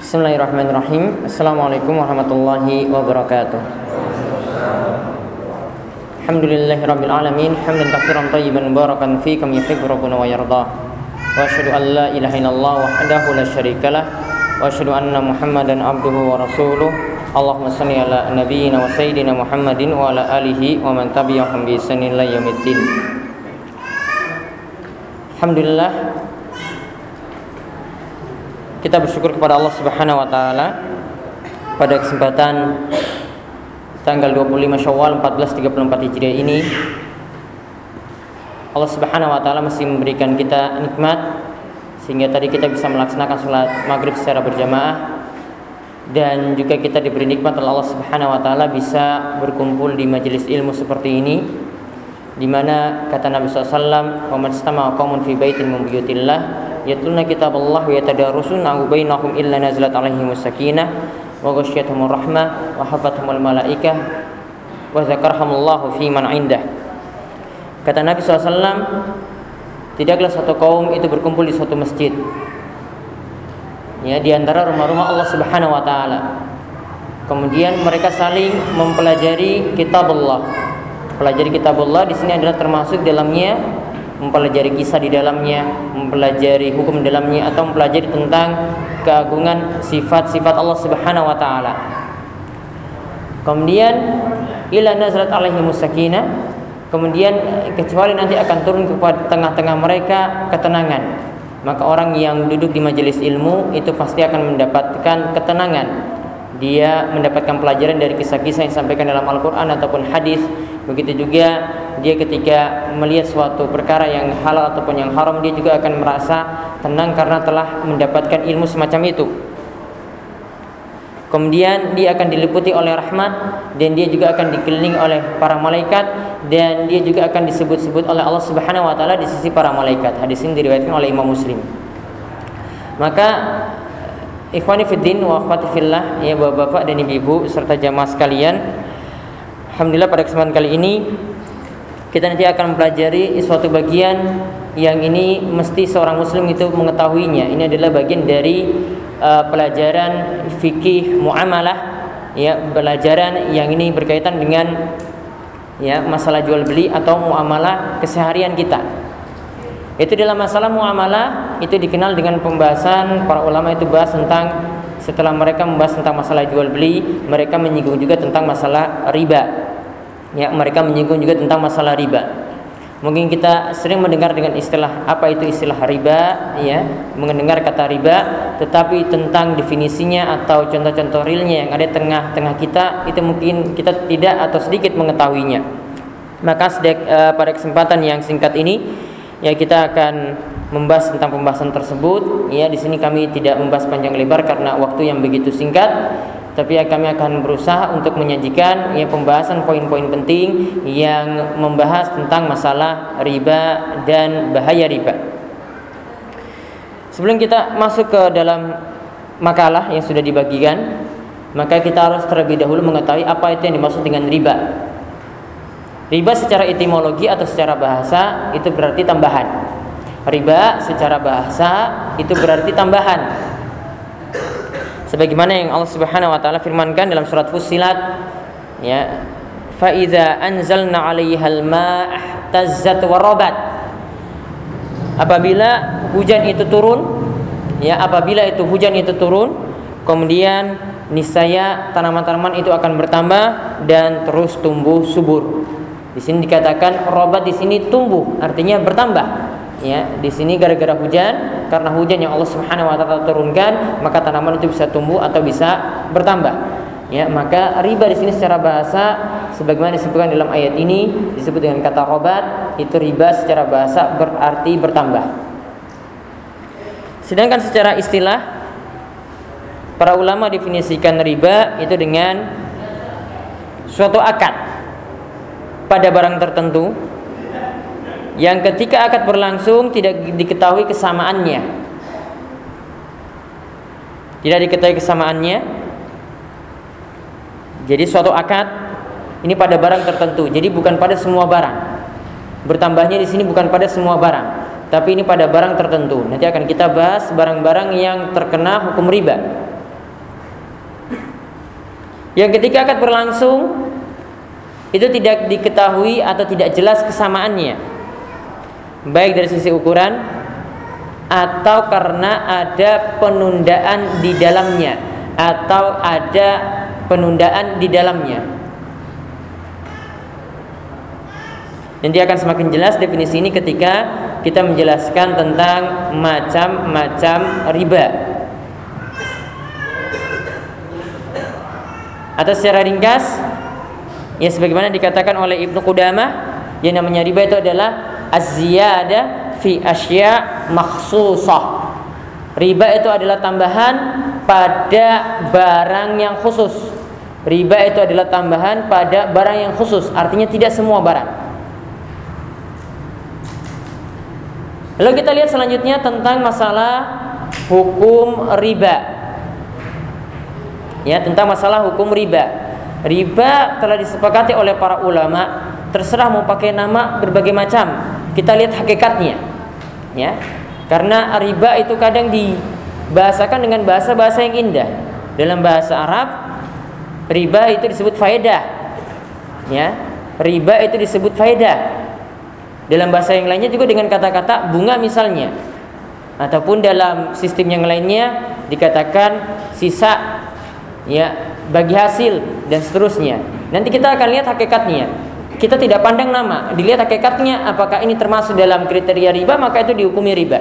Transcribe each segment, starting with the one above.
Bismillahirrahmanirrahim. Assalamualaikum warahmatullahi wabarakatuh. Alhamdulillahirabbil alamin, hamdan katsiran thayyiban mubarakan fi kama yuhibbu rabbuna wa yarda. Wa asyhadu an la ilaha illallah wahdahu la syarikalah wa asyhadu anna Muhammadan abduhu wa rasuluh. Allahumma shalli ala nabiyyina wa sayyidina Muhammadin wa ala alihi wa man tabi'ahum bi ihsanin ila yaumiddin. Alhamdulillah, kita bersyukur kepada Allah Subhanahu wa taala pada kesempatan tanggal 25 Syawal 1434 Hijriah ini. Allah Subhanahu wa taala masih memberikan kita nikmat sehingga tadi kita bisa melaksanakan salat maghrib secara berjamaah, dan juga kita diberi nikmat oleh Allah Subhanahu wa taala bisa berkumpul di majelis ilmu seperti ini, di mana kata Nabi SAW, "Wa man istama'a qaumun fi baitin min buyutillah yatluna kitaballah wa yatadarusuna bainahum illa nazalat alaihimus sakinah wa ghasyiyatuhumur rahmah wa hafathumul malaikah wa zakarhamullahu fi man indah." Kata Nabi SAW, tidaklah satu kaum itu berkumpul di suatu masjid, ya, di antara rumah-rumah Allah Subhanahu wa taala. Kemudian mereka saling mempelajari kitabullah. Pelajari kitabullah di sini adalah termasuk dalamnya mempelajari kisah di dalamnya, mempelajari hukum di dalamnya, atau mempelajari tentang keagungan sifat-sifat Allah Subhanahu wa taala. Kemudian ila nazalat alaihimus sakinah, kemudian kecuali nanti akan turun kepada tengah-tengah mereka ketenangan. Maka orang yang duduk di majelis ilmu itu pasti akan mendapatkan ketenangan. Dia mendapatkan pelajaran dari kisah-kisah yang disampaikan dalam Al-Quran ataupun hadis. Begitu juga dia ketika melihat suatu perkara yang halal ataupun yang haram, dia juga akan merasa tenang karena telah mendapatkan ilmu semacam itu. Kemudian dia akan diliputi oleh rahmat, dan dia juga akan dikelilingi oleh para malaikat, dan dia juga akan disebut-sebut oleh Allah Subhanahu wa taala di sisi para malaikat. Hadis ini diriwayatkan oleh Imam Muslim. Maka ikhwani fiddin wa akhwati fillah, ya bapak-bapak dan ibu-ibu serta jamaah sekalian, alhamdulillah pada kesempatan kali ini kita nanti akan mempelajari suatu bagian yang ini mesti seorang muslim itu mengetahuinya. Ini adalah bagian dari pelajaran fikih muamalah, ya, pelajaran yang ini berkaitan dengan, ya, masalah jual beli atau muamalah keseharian kita. Itu dalam masalah muamalah itu dikenal dengan pembahasan para ulama itu bahas tentang, setelah mereka membahas tentang masalah jual beli, mereka menyinggung juga tentang masalah riba. Ya, mereka menyinggung juga tentang masalah riba. Mungkin kita sering mendengar dengan istilah, apa itu istilah riba, ya, mendengar kata riba, tetapi tentang definisinya atau contoh-contoh realnya yang ada tengah-tengah kita itu mungkin kita tidak atau sedikit mengetahuinya. Maka pada kesempatan yang singkat ini, ya, kita akan membahas tentang pembahasan tersebut. Ya, di sini kami tidak membahas panjang lebar karena waktu yang begitu singkat, tapi kami akan berusaha untuk menyajikan, ya, pembahasan poin-poin penting yang membahas tentang masalah riba dan bahaya riba. Sebelum kita masuk ke dalam makalah yang sudah dibagikan, maka kita harus terlebih dahulu mengetahui apa itu yang dimaksud dengan riba. Riba secara etimologi atau secara bahasa itu berarti tambahan. Riba secara bahasa itu berarti tambahan. Sebagaimana yang Allah Subhanahu wa taala firmankan dalam surat Fussilat, ya, fa idza anzalna 'alaihal ma'a tazzat wa rabat. Apabila hujan itu turun, ya, apabila itu hujan itu turun, kemudian niscaya tanaman-tanaman itu akan bertambah dan terus tumbuh subur. Di sini dikatakan robat, di sini tumbuh, artinya bertambah. Ya, di sini gara-gara hujan, karena hujan yang Allah Subhanahu wa taala turunkan, maka tanaman itu bisa tumbuh atau bisa bertambah. Ya, maka riba di sini secara bahasa sebagaimana disebutkan dalam ayat ini disebut dengan kata robat, itu riba secara bahasa berarti bertambah. Sedangkan secara istilah para ulama definisikan riba itu dengan suatu akad pada barang tertentu yang ketika akad berlangsung tidak diketahui kesamaannya. Tidak diketahui kesamaannya. Jadi suatu akad ini pada barang tertentu. Jadi bukan pada semua barang. Bertambahnya di sini bukan pada semua barang, tapi ini pada barang tertentu. Nanti akan kita bahas barang-barang yang terkena hukum riba. yang ketika akad berlangsung itu tidak diketahui atau tidak jelas kesamaannya, baik dari sisi ukuran atau karena ada penundaan di dalamnya, atau ada penundaan di dalamnya. Nanti akan semakin jelas definisi ini ketika kita menjelaskan tentang macam-macam riba. Atau secara ringkas, ya sebagaimana dikatakan oleh Ibnu Qudamah, yang namanya riba itu adalah az-ziyadah fi asya' makhsusah. Riba itu adalah tambahan pada barang yang khusus. Riba itu adalah tambahan pada barang yang khusus, artinya tidak semua barang. Lalu kita lihat selanjutnya tentang masalah hukum riba. Ya, tentang masalah hukum riba. Riba telah disepakati oleh para ulama, terserah mau pakai nama berbagai macam. Kita lihat hakikatnya. Ya. Karena riba itu kadang dibahasakan dengan bahasa-bahasa yang indah. Dalam bahasa Arab, riba itu disebut faedah. Ya. Riba itu disebut faedah. Dalam bahasa yang lainnya juga dengan kata-kata bunga misalnya, ataupun dalam sistem yang lainnya dikatakan sisa, ya, bagi hasil dan seterusnya. Nanti kita akan lihat hakikatnya. Kita tidak pandang nama, dilihat hakikatnya apakah ini termasuk dalam kriteria riba, maka itu dihukumi riba.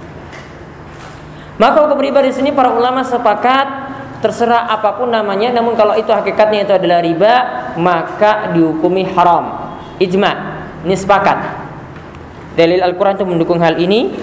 Maka hukum riba di sini para ulama sepakat terserah apapun namanya, namun kalau itu hakikatnya itu adalah riba, maka dihukumi haram. Ijma, ini sepakat. Dalil Al-Quran itu mendukung hal ini.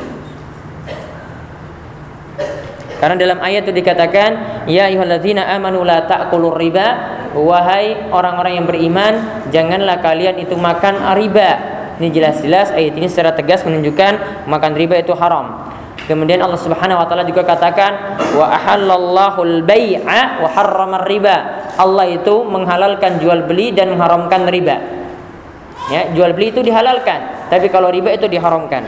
Karena dalam ayat itu dikatakan, ya ayyuhalladzina amanu la ta'kulur riba, wahai orang-orang yang beriman, janganlah kalian itu makan riba. Ini jelas-jelas ayat ini secara tegas menunjukkan makan riba itu haram. Kemudian Allah Subhanahu wa taala juga katakan, wa ahallallahu al-bai'a wa harrama riba. Allah itu menghalalkan jual beli dan mengharamkan riba. Ya, jual beli itu dihalalkan, tapi kalau riba itu diharamkan.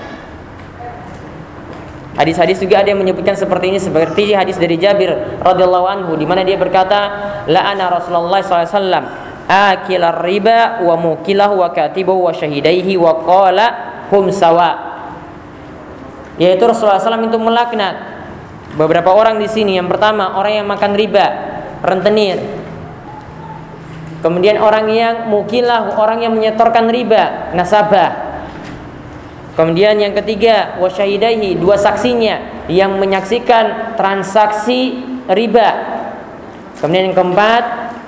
Hadis-hadis juga ada yang menyebutkan seperti ini, seperti hadis dari Jabir radhiyallahu anhu di mana dia berkata, la'ana Rasulullah sallallahu alaihi wasallam akilar riba wa mukilahu wa katibahu wa syahidaihi wa qala hum sawa. Yaitu Rasulullah SAW itu melaknat beberapa orang di sini. Yang pertama, orang yang makan riba, rentenir. Kemudian orang yang mukilah, orang yang menyetorkan riba, nasabah. Kemudian yang ketiga, wasyahidaihi, dua saksinya yang menyaksikan transaksi riba. Kemudian yang keempat,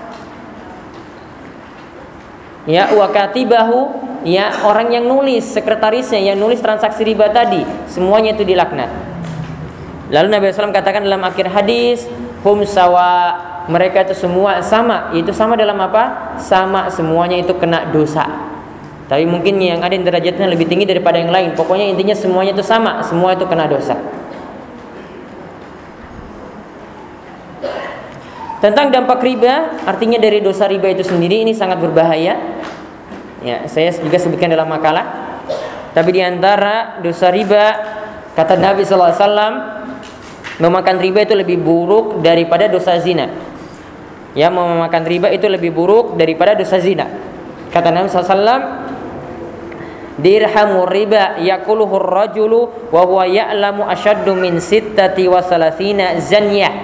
ya wakatibahu, ya orang yang nulis, sekretarisnya yang nulis transaksi riba tadi, semuanya itu dilaknat. Lalu Nabi SAW katakan dalam akhir hadis, hum sawa, mereka itu semua sama. Itu sama dalam apa? Sama, semuanya itu kena dosa. Tapi mungkin yang ada yang derajatnya lebih tinggi daripada yang lain. Pokoknya intinya semuanya itu sama, semua itu kena dosa. Tentang dampak riba, artinya dari dosa riba itu sendiri ini sangat berbahaya. Ya, saya juga sebutkan dalam makalah. Tapi di antara dosa riba, kata Nabi SAW, memakan riba itu lebih buruk daripada dosa zina. Ya, memakan riba itu lebih buruk daripada dosa zina. Kata Nabi SAW, dirhamur riba yakuluhur rajulu wa huwa ya'lamu asyaddu min sittati wa salasina zanyah.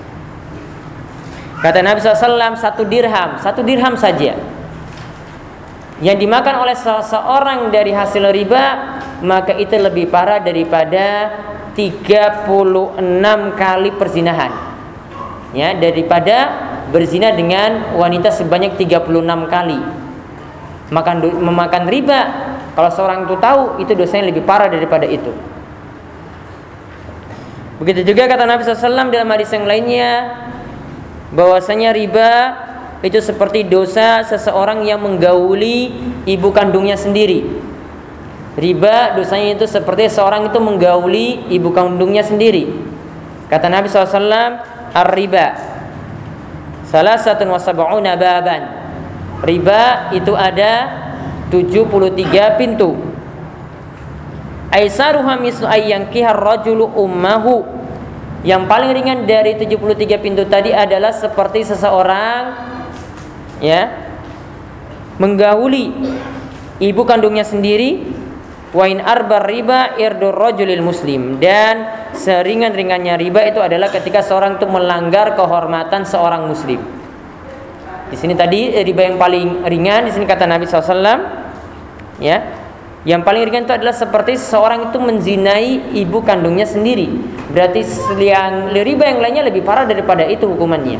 Kata Nabi SAW, satu dirham saja yang dimakan oleh seseorang dari hasil riba, maka itu lebih parah daripada 36 kali perzinahan. Ya, daripada berzina dengan wanita sebanyak 36 kali. Memakan riba, kalau seorang itu tahu, itu dosanya lebih parah daripada itu. Begitu juga kata Nabi SAW dalam hadis yang lainnya, bahwasanya riba itu seperti dosa seseorang yang menggauli ibu kandungnya sendiri. Riba dosanya itu seperti seorang itu menggauli ibu kandungnya sendiri. Kata Nabi SAW, ar-riba salasatun wa sab'una baban. Riba itu ada 73 pintu. Aisaruha mislu ayyankihar rajulu ummahu Yang paling ringan dari 73 pintu tadi adalah seperti seseorang menggauli ibu kandungnya sendiri, wa in arbar riba irdur rajulil muslim, dan seringan-ringannya riba itu adalah ketika seorang itu melanggar kehormatan seorang muslim. Di sini tadi riba yang paling ringan, di sini kata Nabi SAW, yang paling ringan itu adalah seperti seorang itu menzinai ibu kandungnya sendiri. Berarti yang riba yang lainnya lebih parah daripada itu hukumannya.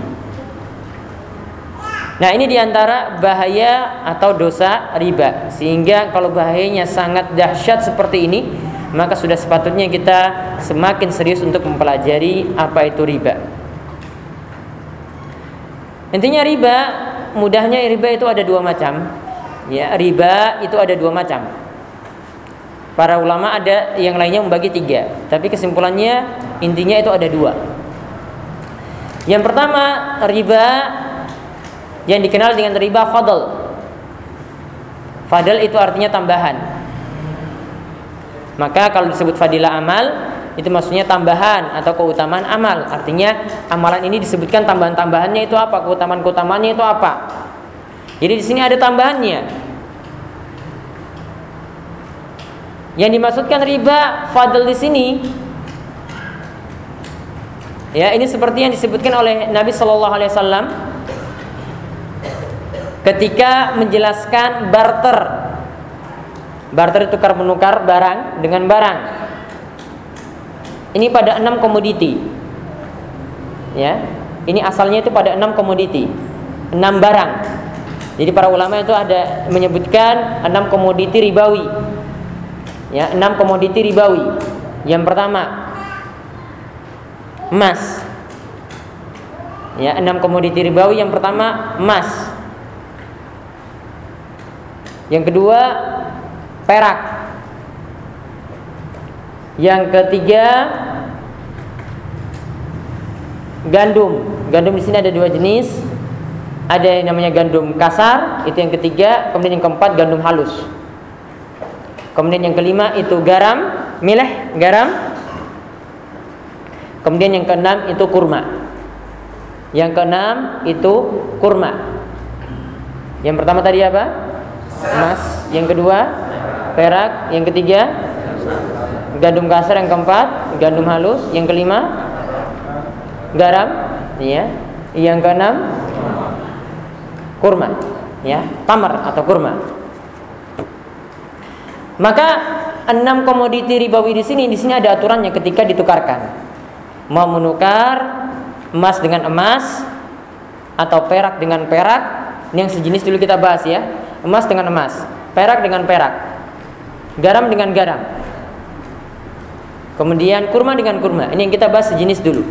Nah, ini diantara bahaya atau dosa riba. Sehingga kalau bahayanya sangat dahsyat seperti ini, maka sudah sepatutnya kita semakin serius untuk mempelajari apa itu riba. Intinya riba, mudahnya riba itu ada dua macam. Riba itu ada dua macam. Para ulama ada yang lainnya membagi tiga, tapi kesimpulannya intinya itu ada dua. Yang pertama, riba yang dikenal dengan riba fadl. Fadl itu artinya tambahan. Maka kalau disebut fadilah amal, itu maksudnya tambahan atau keutamaan amal. Artinya amalan ini disebutkan tambahan-tambahannya itu apa, keutamaan-keutamaannya itu apa. Jadi di sini ada tambahannya. Yang dimaksudkan riba fadl di sini, ini seperti yang disebutkan oleh Nabi SAW ketika menjelaskan barter. Barter itu tukar menukar barang dengan barang. Ini pada 6 komoditi. Ini asalnya itu pada 6 komoditi, 6 barang. Jadi para ulama itu ada menyebutkan 6 komoditi ribawi. 6 komoditi ribawi. Yang pertama emas. 6 komoditi ribawi. Yang pertama emas. Yang kedua perak. Yang ketiga gandum. Gandum di sini ada dua jenis. Ada yang namanya gandum kasar, itu yang ketiga. Kemudian yang keempat gandum halus. Kemudian yang kelima itu garam, milih garam. Kemudian yang keenam itu kurma. Yang keenam itu kurma. Yang pertama tadi apa? Emas. Yang kedua perak. Yang ketiga gandum kasar. Yang keempat gandum halus. Yang kelima garam. Yang keenam kurma. Tamar atau kurma. Maka 6 komoditi ribawi di sini ada aturannya ketika ditukarkan. Mau menukar emas dengan emas atau perak dengan perak, ini yang sejenis dulu kita bahas emas dengan emas, perak dengan perak, garam dengan garam, kemudian kurma dengan kurma. Ini yang kita bahas sejenis dulu.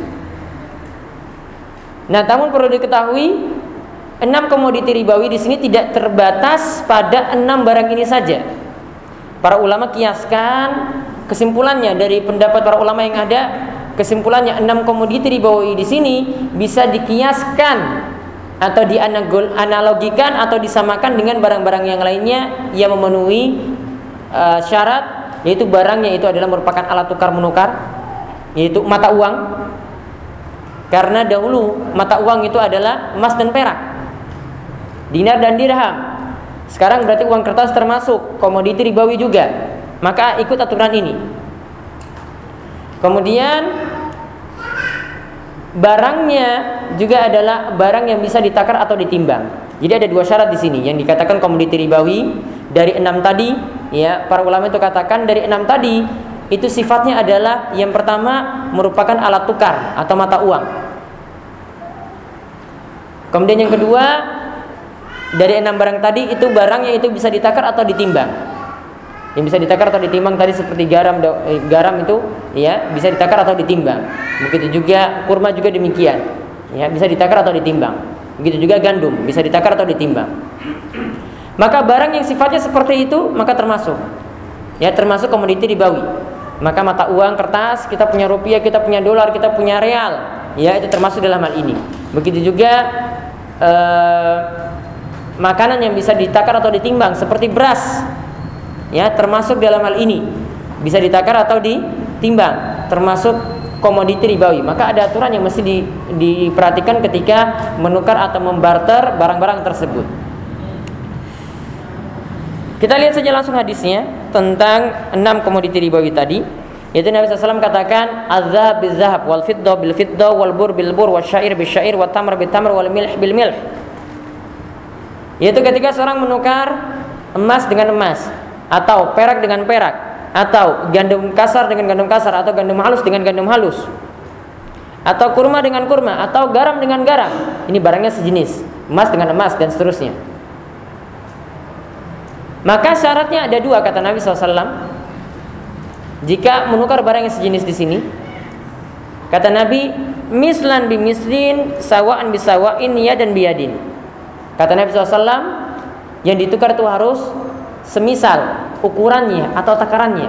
Nah, namun perlu diketahui 6 komoditi ribawi di sini tidak terbatas pada 6 barang ini saja. Para ulama kiaskan kesimpulannya dari pendapat para ulama yang ada, kesimpulannya 6 komoditi ribawi di sini bisa dikiaskan atau dianalogikan atau disamakan dengan barang-barang yang lainnya yang memenuhi syarat, yaitu barangnya itu adalah merupakan alat tukar menukar, yaitu mata uang. Karena dahulu mata uang itu adalah emas dan perak, dinar dan dirham. Sekarang berarti uang kertas termasuk komoditi ribawi juga. Maka ikut aturan ini. Kemudian barangnya juga adalah barang yang bisa ditakar atau ditimbang. Jadi ada 2 syarat di sini yang dikatakan komoditi ribawi. Dari 6 tadi, para ulama itu katakan dari 6 tadi itu sifatnya adalah yang pertama merupakan alat tukar atau mata uang. Kemudian yang kedua, dari 6 barang tadi itu barang yang itu bisa ditakar atau ditimbang. Yang bisa ditakar atau ditimbang tadi seperti garam itu bisa ditakar atau ditimbang. Begitu juga kurma juga demikian, bisa ditakar atau ditimbang. Begitu juga gandum bisa ditakar atau ditimbang. Maka barang yang sifatnya seperti itu maka termasuk termasuk komoditi ribawi. Maka mata uang kertas, kita punya rupiah, kita punya dolar, kita punya real, itu termasuk dalam hal ini. Begitu juga makanan yang bisa ditakar atau ditimbang seperti beras, termasuk dalam hal ini, bisa ditakar atau ditimbang, termasuk komoditi ribawi, maka ada aturan yang mesti diperhatikan ketika menukar atau membarter barang-barang tersebut. Kita lihat saja langsung hadisnya tentang 6 komoditi ribawi tadi. Yaitu Nabi SAW katakan, "Adzhab bidzahab, wal fiddah bil fiddah, wal bur bil bur, wasyair bil syair, wat tamr bil tamr, wal milh bil milh." Yaitu ketika seorang menukar emas dengan emas, atau perak dengan perak, atau gandum kasar dengan gandum kasar, atau gandum halus dengan gandum halus, atau kurma dengan kurma, atau garam dengan garam. Ini barangnya sejenis, emas dengan emas dan seterusnya. Maka syaratnya ada 2 kata Nabi SAW. Jika menukar barang yang sejenis di sini, kata Nabi, mislan bi mislin, sawaan bi sawain, yadan bi yadin. Kata Nabi SAW, yang ditukar itu harus semisal ukurannya atau takarannya.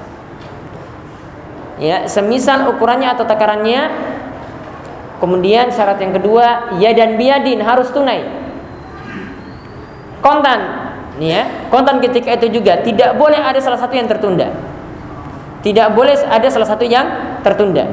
Ya, semisal ukurannya atau takarannya. Kemudian syarat yang kedua, yadan bi yadin, harus tunai. Kontan. Ya, kontan ketika itu juga tidak boleh ada salah satu yang tertunda. Tidak boleh ada salah satu yang tertunda.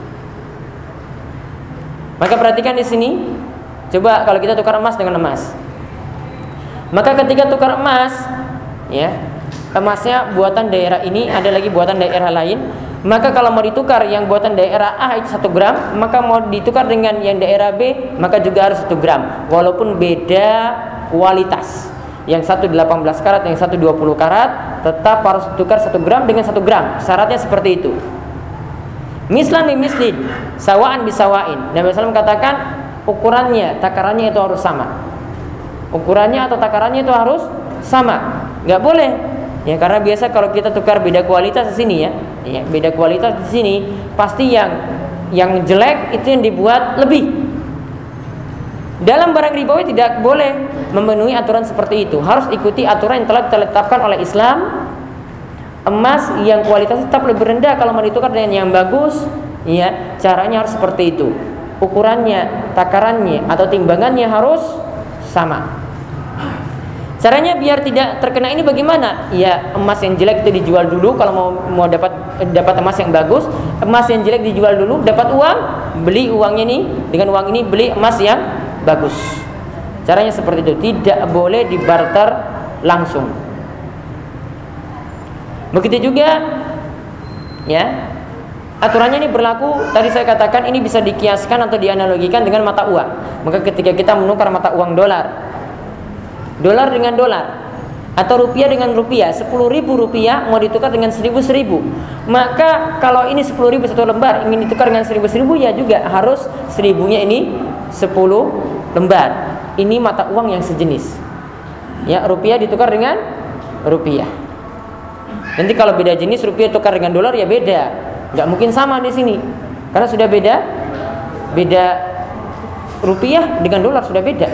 Maka perhatikan di sini. Coba kalau kita tukar emas dengan emas. Maka ketika tukar emas, ya, emasnya buatan daerah ini, ada lagi buatan daerah lain. Maka kalau mau ditukar yang buatan daerah A itu 1 gram, maka mau ditukar dengan yang daerah B, maka juga harus 1 gram. Walaupun beda kualitas. Yang satu 18 karat, yang satu 20 karat, tetap harus tukar 1 gram dengan 1 gram. Syaratnya seperti itu. Mislan bi mislin, sawaan bi sawain. Nabi SAW katakan ukurannya, takarannya itu harus sama. Ukurannya atau takarannya itu harus sama. Enggak boleh. Ya, karena biasa kalau kita tukar beda kualitas di sini ya. Ya, beda kualitas di sini, pasti yang jelek itu yang dibuat lebih. Dalam barang ribawi tidak boleh memenuhi aturan seperti itu. Harus ikuti aturan yang telah ditetapkan oleh Islam. Emas yang kualitasnya tetap lebih rendah kalau mau ditukar dengan yang bagus, ya, caranya harus seperti itu. Ukurannya, takarannya atau timbangannya harus sama. Caranya biar tidak terkena ini bagaimana? Ya, emas yang jelek itu dijual dulu kalau mau dapat emas yang bagus. Emas yang jelek dijual dulu, dapat uang, beli uangnya nih, dengan uang ini beli emas yang bagus. Caranya seperti itu, tidak boleh dibarter langsung. Begitu juga, ya, aturannya ini berlaku. Tadi saya katakan ini bisa dikiaskan atau dianalogikan dengan mata uang. Maka ketika kita menukar mata uang dolar dengan dolar, atau rupiah dengan rupiah, 10.000 rupiah mau ditukar dengan 1.000, maka kalau ini 10.000 satu lembar, ingin ditukar dengan 1.000 ya juga harus 1.000-nya ini 10 lembar. Ini mata uang yang sejenis. Ya, rupiah ditukar dengan rupiah. Nanti kalau beda jenis, rupiah tukar dengan dolar ya beda. Nggak mungkin sama di sini. Karena sudah beda. Beda rupiah dengan dolar sudah beda.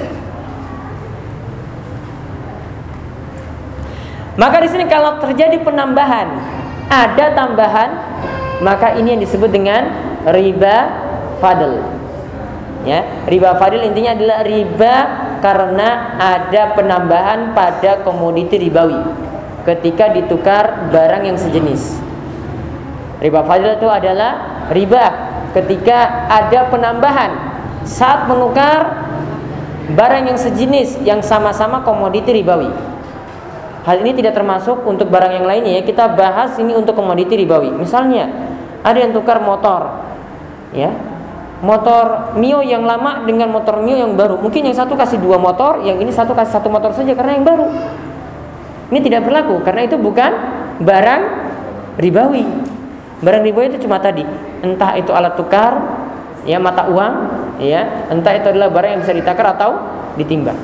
Maka di sini kalau terjadi penambahan, ada tambahan, maka ini yang disebut dengan riba fadl. Ya, riba fadl intinya adalah riba karena ada penambahan pada komoditi ribawi ketika ditukar barang yang sejenis. Riba fadl itu adalah riba ketika ada penambahan saat menukar barang yang sejenis yang sama-sama komoditi ribawi. Hal ini tidak termasuk untuk barang yang lainnya ya. Kita bahas ini untuk komoditi ribawi. Misalnya ada yang tukar motor, ya, motor Mio yang lama dengan motor Mio yang baru. Mungkin yang satu kasih 2 motor, yang ini satu kasih 1 motor saja karena yang baru. Ini tidak berlaku karena itu bukan barang ribawi. Barang ribawi itu cuma tadi, entah itu alat tukar, ya, mata uang, ya, entah itu adalah barang yang bisa ditakar atau ditimbang.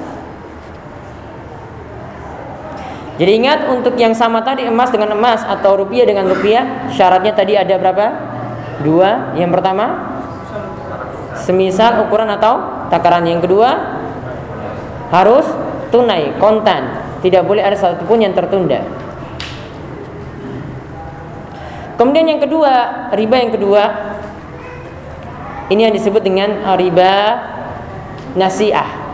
Jadi ingat, untuk yang sama tadi, emas dengan emas atau rupiah dengan rupiah, syaratnya tadi ada berapa? 2. Yang pertama, semisal ukuran atau takaran. Yang kedua, harus tunai, kontan. Tidak boleh ada satupun yang tertunda. Kemudian yang kedua, riba yang kedua, ini yang disebut dengan riba nasi'ah.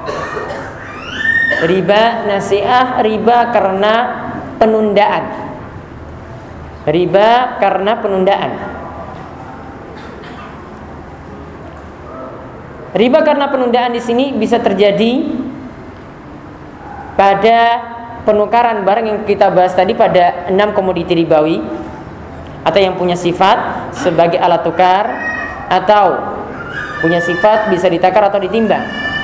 Riba nasi'ah, riba karena penundaan. Riba karena penundaan. Riba karena penundaan di sini bisa terjadi pada penukaran barang yang kita bahas tadi pada 6 komoditi ribawi, atau yang punya sifat sebagai alat tukar, atau punya sifat bisa ditakar atau ditimbang.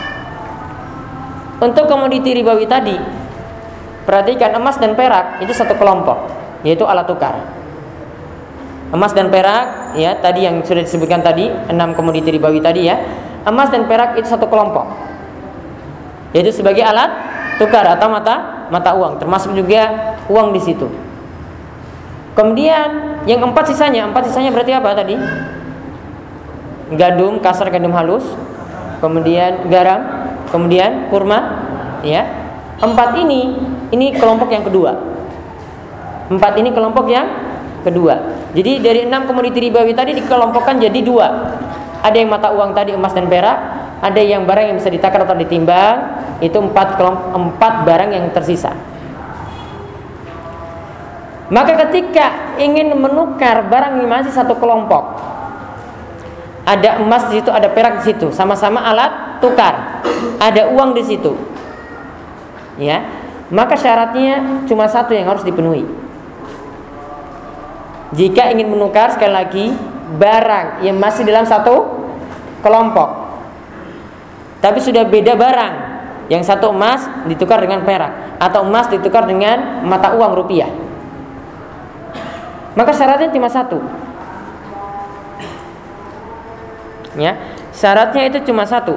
Untuk komoditi ribawi tadi, perhatikan emas dan perak itu satu kelompok, yaitu alat tukar. Emas dan perak, ya, tadi yang sudah disebutkan tadi 6 komoditi ribawi tadi, ya. Emas dan perak itu satu kelompok, yaitu sebagai alat tukar atau mata uang, termasuk juga uang di situ. Kemudian yang empat sisanya berarti apa tadi? Gandum kasar, gandum halus, kemudian garam, kemudian kurma, ya. 4 ini kelompok yang kedua. 4 ini kelompok yang kedua. Jadi dari 6 komoditi ribawi tadi dikelompokkan jadi 2. Ada yang mata uang tadi, emas dan perak, ada yang barang yang bisa ditakar atau ditimbang, itu 4 barang yang tersisa. Maka ketika ingin menukar barang yang masih satu kelompok, ada emas di situ, ada perak di situ, sama-sama alat tukar, ada uang di situ, ya, maka syaratnya cuma satu yang harus dipenuhi. Jika ingin menukar, sekali lagi, barang yang masih dalam satu kelompok, tapi sudah beda barang, yang satu emas ditukar dengan perak, atau emas ditukar dengan mata uang rupiah, maka syaratnya cuma satu, ya, syaratnya itu cuma satu,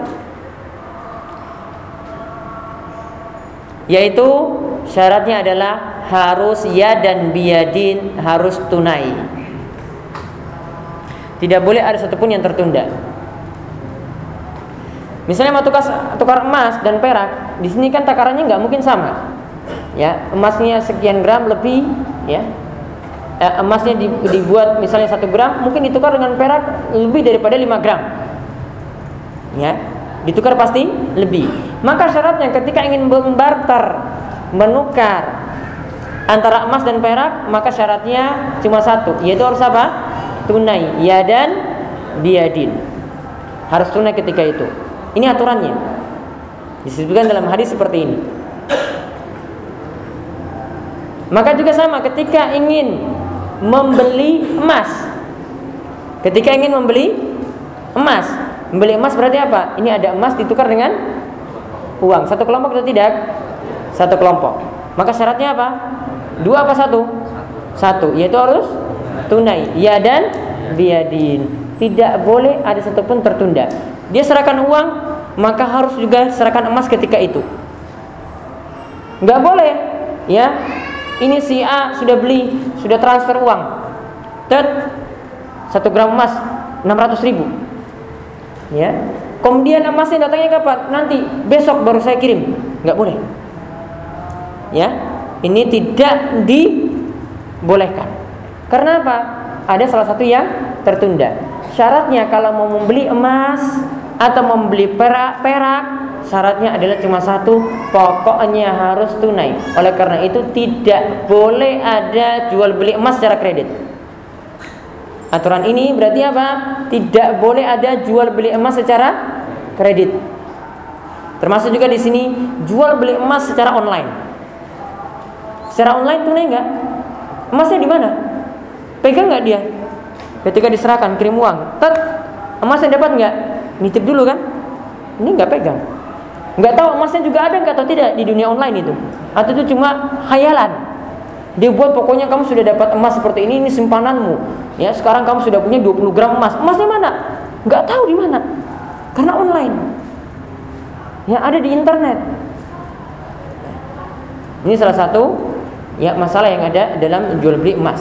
yaitu syaratnya adalah harus ya dan biyadin, harus tunai, tidak boleh ada satupun yang tertunda. Misalnya mau tukar emas dan perak, di sini kan takarannya nggak mungkin sama, ya, emasnya sekian gram lebih, ya. Emasnya dibuat misalnya 1 gram, mungkin ditukar dengan perak lebih daripada 5 gram, ya, ditukar pasti lebih. Maka syaratnya ketika ingin membarter, menukar antara emas dan perak, maka syaratnya cuma satu, yaitu harus apa? Tunai, ya dan biyadin, harus tunai ketika itu. Ini aturannya, disebutkan dalam hadis seperti ini. Maka juga sama ketika ingin membeli emas. Ketika ingin membeli emas berarti apa? Ini ada emas ditukar dengan uang. Satu kelompok atau tidak? Satu kelompok. Maka syaratnya apa? 2 apa 1? 1, yaitu harus tunai, ya dan biyadin. Tidak boleh ada satupun tertunda. Dia serahkan uang, maka harus juga serahkan emas ketika itu. Nggak boleh, ya. Ini si A sudah beli, sudah transfer uang, 1 gram emas 600.000, ya. Kemudian emasnya datangnya kapan? Nanti, besok baru saya kirim. Nggak boleh, ya. Ini tidak dibolehkan. Karena apa? Ada salah satu yang tertunda. Syaratnya kalau mau membeli emas atau membeli perak, syaratnya adalah cuma satu, pokoknya harus tunai. Oleh karena itu tidak boleh ada jual beli emas secara kredit. Aturan ini berarti apa? Tidak boleh ada jual beli emas secara kredit. Termasuk juga di sini jual beli emas secara online. Secara online tunai nggak? Emasnya di mana? Pegang nggak dia? Ketika diserahkan kirim uang, emasnya dapat nggak? Nitip dulu kan? Ini nggak pegang. Nggak tahu emasnya juga ada nggak atau tidak di dunia online itu, atau itu cuma khayalan. Dia buat pokoknya kamu sudah dapat emas seperti ini simpananmu, ya, sekarang kamu sudah punya 20 gram emas. Emasnya mana? Nggak tahu di mana, karena online, ya, ada di internet. Ini salah satu, ya, masalah yang ada dalam jual beli emas.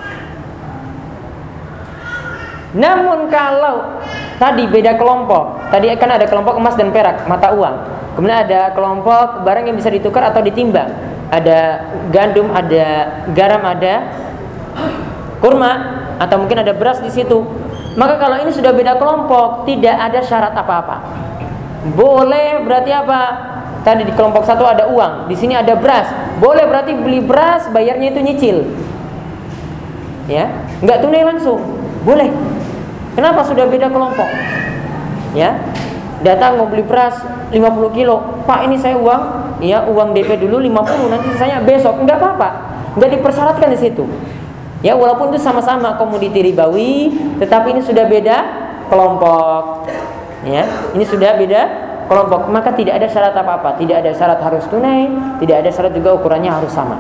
Namun kalau tadi beda kelompok, tadi kan ada kelompok emas dan perak, mata uang. Kemudian ada kelompok barang yang bisa ditukar atau ditimbang. Ada gandum, ada garam, ada kurma, atau mungkin ada beras di situ. Maka kalau ini sudah beda kelompok, tidak ada syarat apa-apa. Boleh berarti apa? Tadi di kelompok satu ada uang, di sini ada beras. Boleh berarti beli beras, bayarnya itu nyicil. Ya, nggak tunai langsung. Boleh. Kenapa? Sudah beda kelompok. Ya. Datang mau beli beras 50 kilo. Pak, ini saya uang DP dulu 50, nanti sisanya besok. Enggak apa-apa. Enggak dipersyaratkan di situ. Ya, walaupun itu sama-sama komoditi ribawi, tetapi ini sudah beda kelompok. Ya, ini sudah beda kelompok. Maka tidak ada syarat apa-apa. Tidak ada syarat harus tunai, tidak ada syarat juga ukurannya harus sama.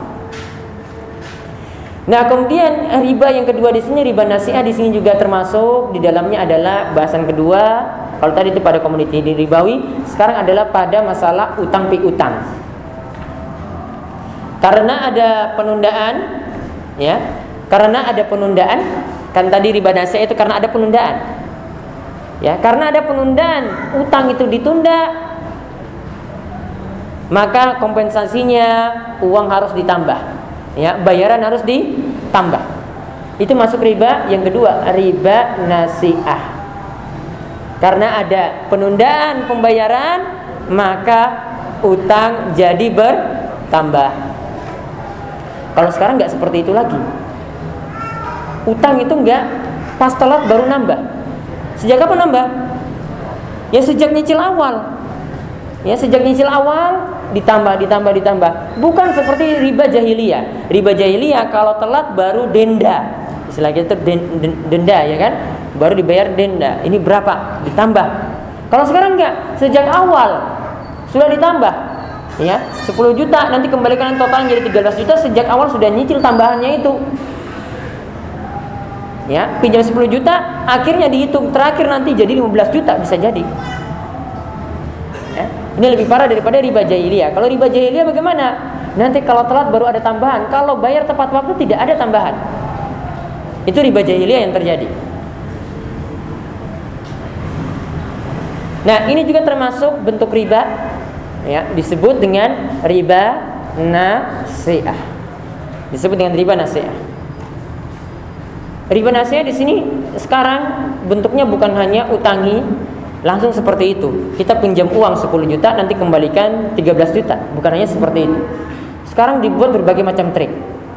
Nah, kemudian riba yang kedua di sini, riba nasi'ah di sini juga termasuk di dalamnya adalah bahasan kedua. Kalau tadi itu pada komoditi ribawi, sekarang adalah pada masalah utang piutang. Karena ada penundaan, ya. Karena ada penundaan, kan tadi riba nasi'ah itu karena ada penundaan. Ya, karena ada penundaan, utang itu ditunda, maka kompensasinya uang harus ditambah. Ya, bayaran harus ditambah. Itu masuk riba yang kedua, riba nasi'ah. Karena ada penundaan pembayaran, maka utang jadi bertambah. Kalau sekarang nggak seperti itu lagi. Utang itu nggak pas telat baru nambah. Sejak kapan nambah? Ya sejak nyicil awal. Ya, sejak nyicil awal ditambah. Bukan seperti riba jahiliyah. Riba jahiliyah kalau telat baru denda. Istilahnya itu denda, ya kan? Baru dibayar denda. Ini berapa? Ditambah. Kalau sekarang enggak, sejak awal sudah ditambah. Ya, 10 juta nanti kembalikan total jadi 13 juta, sejak awal sudah nyicil tambahannya itu. Ya, pinjam 10 juta, akhirnya dihitung terakhir nanti jadi 15 juta bisa jadi. Ya, ini lebih parah daripada riba jahiliyah. Kalau riba jahiliyah bagaimana? Nanti kalau telat baru ada tambahan. Kalau bayar tepat waktu tidak ada tambahan. Itu riba jahiliyah yang terjadi. Nah, ini juga termasuk bentuk riba, ya, disebut dengan riba nasi'ah. Disebut dengan riba nasi'ah. Riba nasi'ah di sini sekarang bentuknya bukan hanya utangi langsung seperti itu. Kita pinjam uang 10 juta nanti kembalikan 13 juta. Bukan hanya seperti itu. Sekarang dibuat berbagai macam trik.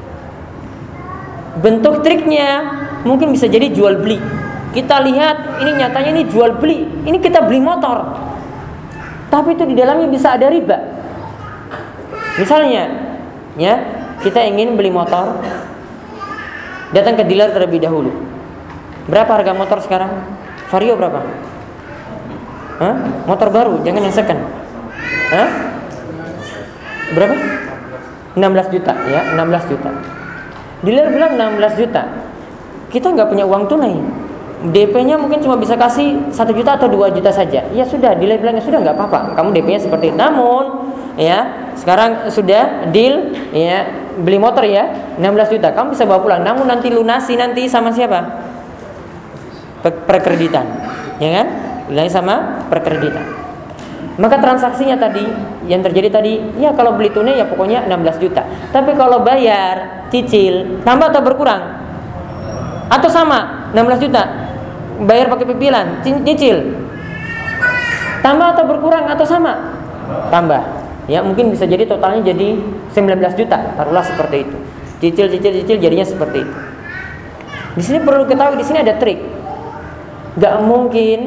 Bentuk triknya mungkin bisa jadi jual beli. Kita lihat ini nyatanya ini jual beli. Ini kita beli motor. Tapi itu di dalamnya bisa ada riba. Misalnya, ya, kita ingin beli motor. Datang ke dealer terlebih dahulu. Berapa harga motor sekarang? Vario berapa? Hah? Motor baru, jangan yang second. Hah? Berapa? 16 juta, ya, 16 juta. Dealer bilang 16 juta. Kita nggak punya uang tunai. DP-nya mungkin cuma bisa kasih 1 juta atau 2 juta saja. Ya sudah, dealer bilang ya sudah nggak apa-apa. Kamu DP-nya seperti itu. Namun, ya, sekarang sudah deal, ya, beli motor ya, 16 juta. Kamu bisa bawa pulang. Namun nanti lunasi nanti sama siapa? Perkreditan, ya kan? Lunasi sama perkreditan. Maka transaksinya tadi yang terjadi tadi, ya kalau beli tunai ya pokoknya 16 juta. Tapi kalau bayar cicil, tambah atau berkurang? Atau sama 16 juta? Bayar pakai pipilian, cicil. Tambah atau berkurang atau sama? Tambah. Ya, mungkin bisa jadi totalnya jadi 19 juta. Taruhlah seperti itu. Cicil jadinya seperti itu. Di sini perlu ketahui, di sini ada trik. Gak mungkin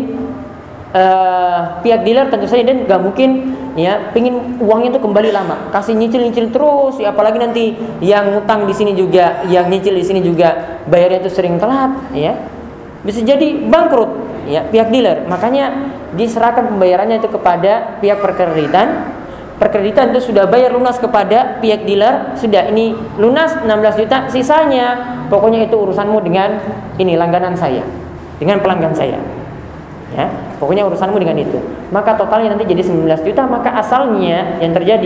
pihak dealer tentu saja dan gak mungkin ya pingin uangnya itu kembali lama, kasih nyicil terus, ya, apalagi nanti yang ngutang di sini juga, yang nyicil di sini juga bayarnya itu sering telat, ya, bisa jadi bangkrut, ya, pihak dealer. Makanya diserahkan pembayarannya itu kepada pihak perkreditan. Perkreditan itu sudah bayar lunas kepada pihak dealer, sudah ini lunas 16 juta, sisanya pokoknya itu urusanmu dengan ini langganan saya, dengan pelanggan saya. Ya, pokoknya urusanmu dengan itu. Maka totalnya nanti jadi 19 juta. Maka asalnya yang terjadi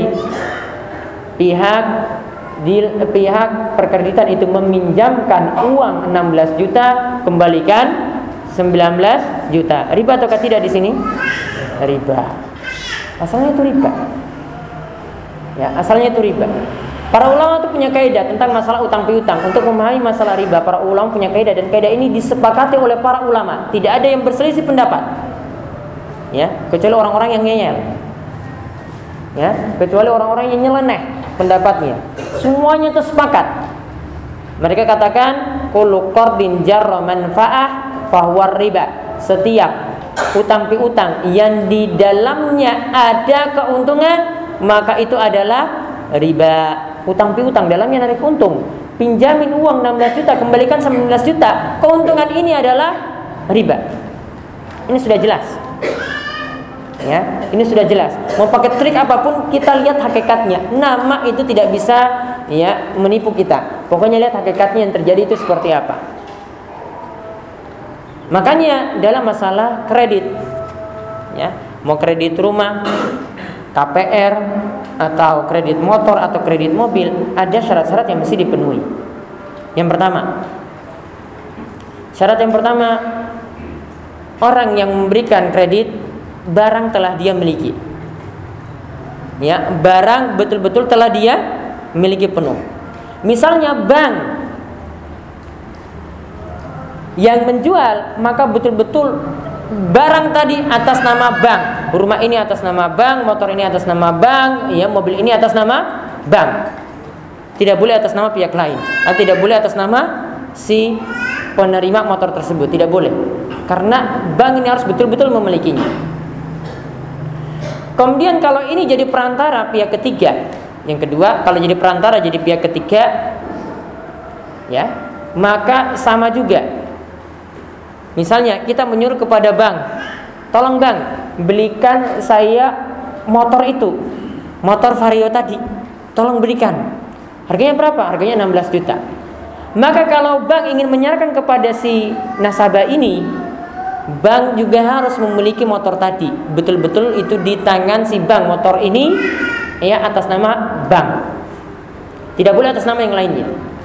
pihak perkreditan itu meminjamkan uang 16 juta, kembalikan 19 juta. Riba ataukah tidak di sini? Riba. Asalnya itu riba. Ya, asalnya itu riba. Para ulama itu punya kaidah tentang masalah utang piutang. Untuk memahami masalah riba, para ulama punya kaidah, dan kaidah ini disepakati oleh para ulama. Tidak ada yang berselisih pendapat. Ya, kecuali orang-orang yang ngeyel. Ya, kecuali orang-orang yang nyeleneh pendapatnya. Semuanya itu sepakat. Mereka katakan kullu qardin jarra manfaah fahuwa riba. Setiap utang piutang yang di dalamnya ada keuntungan, maka itu adalah riba. Utang piutang dalamnya narik untung. Pinjamin uang 16 juta, kembalikan 19 juta. Keuntungan ini adalah riba. Ini sudah jelas. Ya, ini sudah jelas. Mau pakai trik apapun, kita lihat hakikatnya. Nama itu tidak bisa ya menipu kita. Pokoknya lihat hakikatnya yang terjadi itu seperti apa. Makanya dalam masalah kredit, ya, mau kredit rumah, KPR, atau kredit motor atau kredit mobil, ada syarat-syarat yang mesti dipenuhi. Yang pertama, syarat yang pertama, orang yang memberikan kredit barang telah dia miliki. Ya, barang betul-betul telah dia miliki penuh. Misalnya bank yang menjual, maka betul-betul barang tadi atas nama bank. Rumah ini atas nama bank, motor ini atas nama bank, ya, mobil ini atas nama bank. Tidak boleh atas nama pihak lain. Atau tidak boleh atas nama si penerima motor tersebut, tidak boleh. Karena bank ini harus betul-betul memilikinya. Kemudian kalau ini jadi perantara pihak ketiga, yang kedua, kalau jadi perantara jadi pihak ketiga, ya, maka sama juga. Misalnya kita menyuruh kepada bank, tolong bank, belikan saya motor itu, motor Vario tadi, tolong belikan. Harganya berapa? Harganya 16 juta. Maka kalau bank ingin menyerahkan kepada si nasabah ini, bank juga harus memiliki motor tadi. Betul-betul itu di tangan si bank, motor ini ya atas nama bank. Tidak boleh atas nama yang lainnya.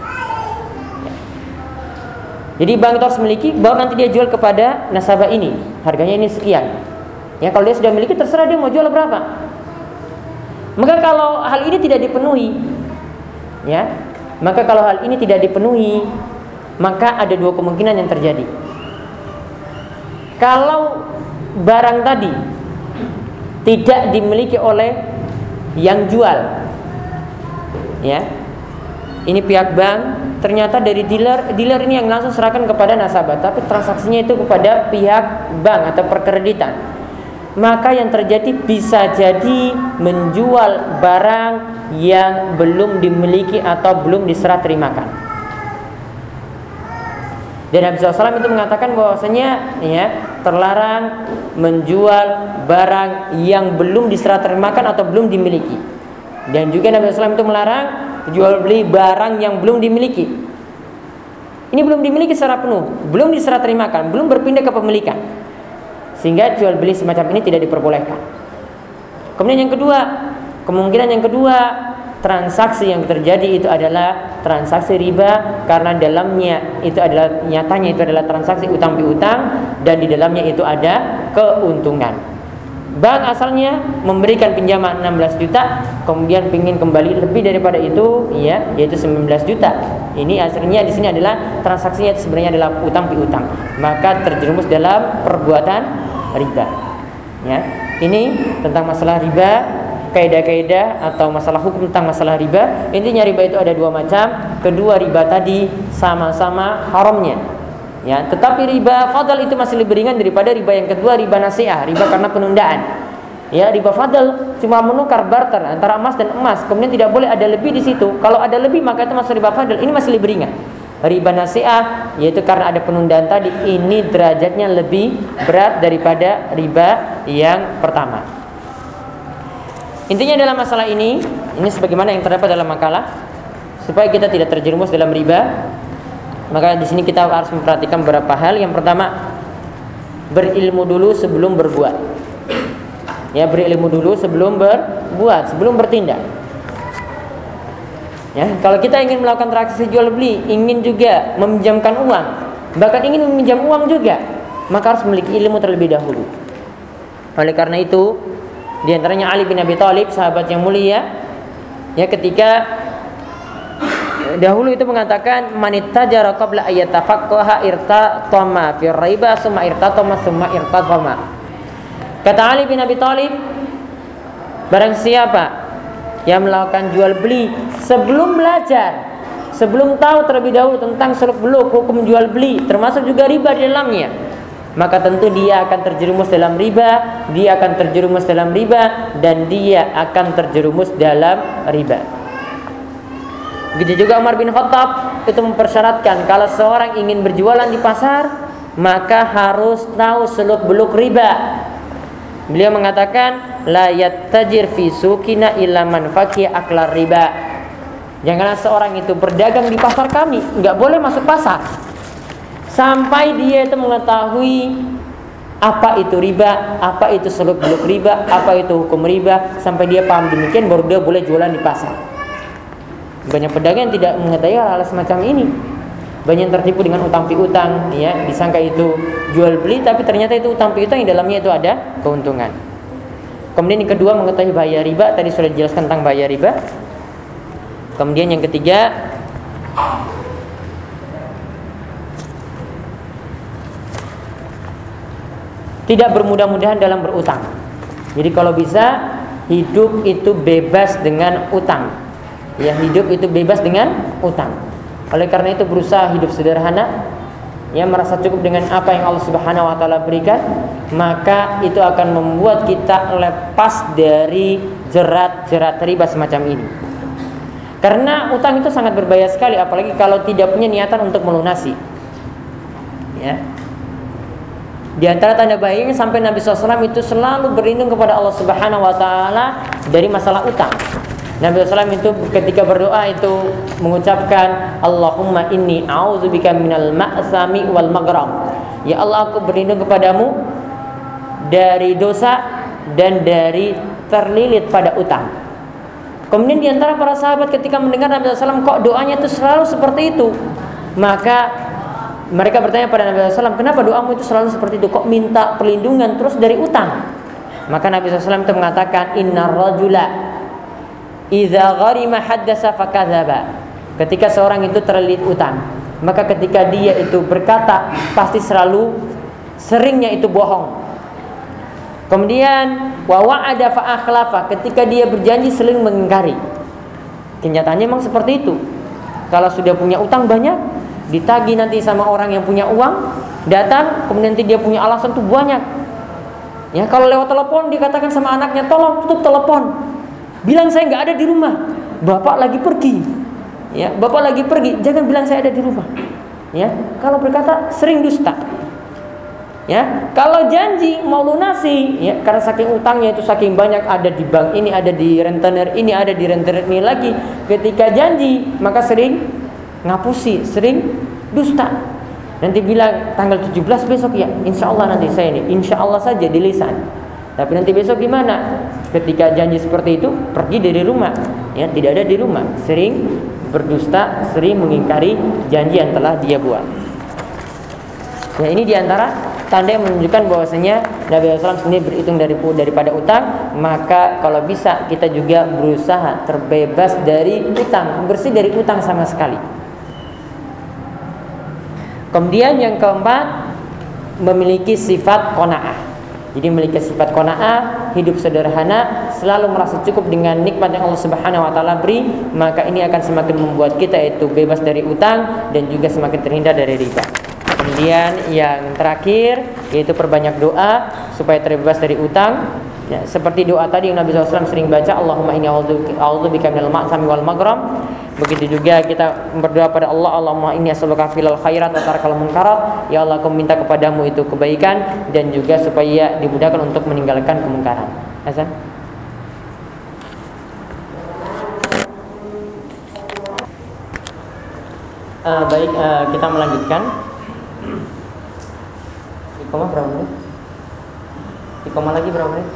Jadi bank itu harus memiliki, baru nanti dia jual kepada nasabah ini. Harganya ini sekian. Ya, kalau dia sudah memiliki, terserah dia mau jual berapa. Maka kalau hal ini tidak dipenuhi, ya, maka kalau hal ini tidak dipenuhi, maka ada dua kemungkinan yang terjadi. Kalau barang tadi tidak dimiliki oleh yang jual, ya, ini pihak bank, ternyata dari dealer ini yang langsung serahkan kepada nasabah, tapi transaksinya itu kepada pihak bank atau perkreditan. Maka yang terjadi bisa jadi menjual barang yang belum dimiliki atau belum diserah terimakan. Dan Nabi SAW itu mengatakan bahwasanya ya, terlarang menjual barang yang belum diserah terimakan atau belum dimiliki. Dan juga Nabi SAW itu melarang jual beli barang yang belum dimiliki. Ini belum dimiliki secara penuh, belum diserah terimakan, belum berpindah ke pemilikan, sehingga jual beli semacam ini tidak diperbolehkan. Kemudian yang kedua, kemungkinan yang kedua, transaksi yang terjadi itu adalah transaksi riba, karena dalamnya itu adalah, nyatanya itu adalah transaksi utang piutang, dan di dalamnya itu ada keuntungan. Bank asalnya memberikan pinjaman 16 juta, kemudian ingin kembali lebih daripada itu, ya, yaitu 19 juta. Ini aslinya di sini adalah transaksinya sebenarnya adalah utang piutang, maka terjerumus dalam perbuatan riba. Ya, ini tentang masalah riba, kaidah-kaidah atau masalah hukum tentang masalah riba. Intinya riba itu ada dua macam. Kedua riba tadi sama-sama haramnya. Ya, tetapi riba fadl itu masih lebih ringan daripada riba yang kedua, riba nasiah, riba karena penundaan. Ya, riba fadl cuma menukar barter antara emas dan emas, kemudian tidak boleh ada lebih di situ. Kalau ada lebih maka itu masuk riba fadl. Ini masih lebih ringan. Riba nasiah yaitu karena ada penundaan tadi, ini derajatnya lebih berat daripada riba yang pertama. Intinya dalam masalah ini sebagaimana yang terdapat dalam makalah, supaya kita tidak terjerumus dalam riba, maka di sini kita harus memperhatikan beberapa hal. Yang pertama, berilmu dulu sebelum berbuat. Ya, berilmu dulu sebelum berbuat, sebelum bertindak. Ya, kalau kita ingin melakukan transaksi jual beli, ingin juga meminjamkan uang, bahkan ingin meminjam uang juga, maka harus memiliki ilmu terlebih dahulu. Oleh karena itu, di antaranya Ali bin Abi Thalib, sahabat yang mulia, ya, ketika dahulu itu mengatakan manittajara qabla ayatafaqaha irtatama fi riba summa irtatama summa irtatama. Kata Ali bin Abi Thalib, barang siapa yang melakukan jual beli sebelum belajar, sebelum tahu terlebih dahulu tentang seluk beluk hukum jual beli, termasuk juga riba di dalamnya, maka tentu dia akan terjerumus dalam riba, dan dia akan terjerumus dalam riba. Begitu juga Umar bin Khattab itu mempersyaratkan kalau seorang ingin berjualan di pasar, maka harus tahu seluk-beluk riba. Beliau mengatakan, la yattajir fi suqina illa man faqiha aklar riba. Janganlah seorang itu berdagang di pasar kami, enggak boleh masuk pasar sampai dia itu mengetahui apa itu riba, apa itu seluk-beluk riba, apa itu hukum riba. Sampai dia paham demikian baru dia boleh jualan di pasar. Banyak pedagang yang tidak mengetahui hal semacam ini. Banyak yang tertipu dengan utang piutang, ya, disangka itu jual beli, tapi ternyata itu utang piutang yang dalamnya itu ada keuntungan. Kemudian yang kedua, mengetahui bahaya riba. Tadi sudah dijelaskan tentang bahaya riba. Kemudian yang ketiga, tidak bermudah-mudahan dalam berutang. Jadi kalau bisa hidup itu bebas dengan utang. Ya, hidup itu bebas dengan utang. Oleh karena itu berusaha hidup sederhana, ya, merasa cukup dengan apa yang Allah Subhanahu wa taala berikan, maka itu akan membuat kita lepas dari jerat-jerat riba semacam ini. Karena utang itu sangat berbahaya sekali, apalagi kalau tidak punya niatan untuk melunasi. Ya. Di antara tanda bahayanya sampai Nabi SAW itu selalu berlindung kepada Allah Subhanahu wa taala dari masalah utang. Nabi SAW itu ketika berdoa itu mengucapkan, Allahumma inni a'udzubika minal ma'sami wal maghram. Ya Allah, aku berlindung kepadamu dari dosa dan dari terlilit pada utang. Kemudian di antara para sahabat ketika mendengar Nabi SAW kok doanya itu selalu seperti itu, maka mereka bertanya pada Nabi SAW, kenapa doamu itu selalu seperti itu? Kok minta perlindungan terus dari utang? Maka Nabi SAW itu mengatakan, innar rajula idza gharima haddasa fakadzaba. Ketika seorang itu terlilit utang, maka ketika dia itu berkata pasti selalu seringnya itu bohong. Kemudian wa wa'ada fa akhlafa, ketika dia berjanji sering mengingkari. Kenyataannya memang seperti itu. Kalau sudah punya utang banyak, ditagih nanti sama orang yang punya uang, datang kemudian nanti dia punya alasan tuh banyak. Ya, kalau lewat telepon dikatakan sama anaknya, tolong tutup telepon, bilang saya nggak ada di rumah, bapak lagi pergi. Ya, bapak lagi pergi, jangan bilang saya ada di rumah. Ya, kalau berkata sering dusta. Ya, kalau janji mau lunasi, ya, karena saking utangnya itu saking banyak, ada di bank ini, ada di rentenir ini, ada di rentenir ini lagi. Ketika janji maka sering ngapusi, sering dusta. Nanti bilang tanggal 17 besok, ya insya Allah nanti saya ini, insya Allah saja di lisan. Tapi nanti besok gimana? Ketika janji seperti itu pergi dari rumah, ya tidak ada di rumah, sering berdusta, sering mengingkari janji yang telah dia buat. Ya, ini diantara tanda yang menunjukkan bahwasanya Nabi SAW sendiri berhitung daripada utang. Maka kalau bisa kita juga berusaha terbebas dari utang, bersih dari utang sama sekali. Kemudian yang keempat, memiliki sifat qanaah. Jadi memiliki sifat qanaah, hidup sederhana, selalu merasa cukup dengan nikmat yang Allah Subhanahu wa taala beri, maka ini akan semakin membuat kita itu bebas dari utang dan juga semakin terhindar dari riba. Kemudian yang terakhir yaitu perbanyak doa supaya terbebas dari utang. Ya, seperti doa tadi yang Nabi SAW sering baca, Allahumma inni a'udzubika minal ma'sami wal maghram. Begitu juga kita berdoa pada Allah, Allahumma inni as'aluka filal khairat wa tarkal munkarat. Ya Allah, aku minta kepadamu itu kebaikan dan juga supaya dimudahkan untuk meninggalkan kemungkaran. Hasan. Baik, kita melanjutkan. Iqamah berapa menit? Iqamah lagi berapa menit?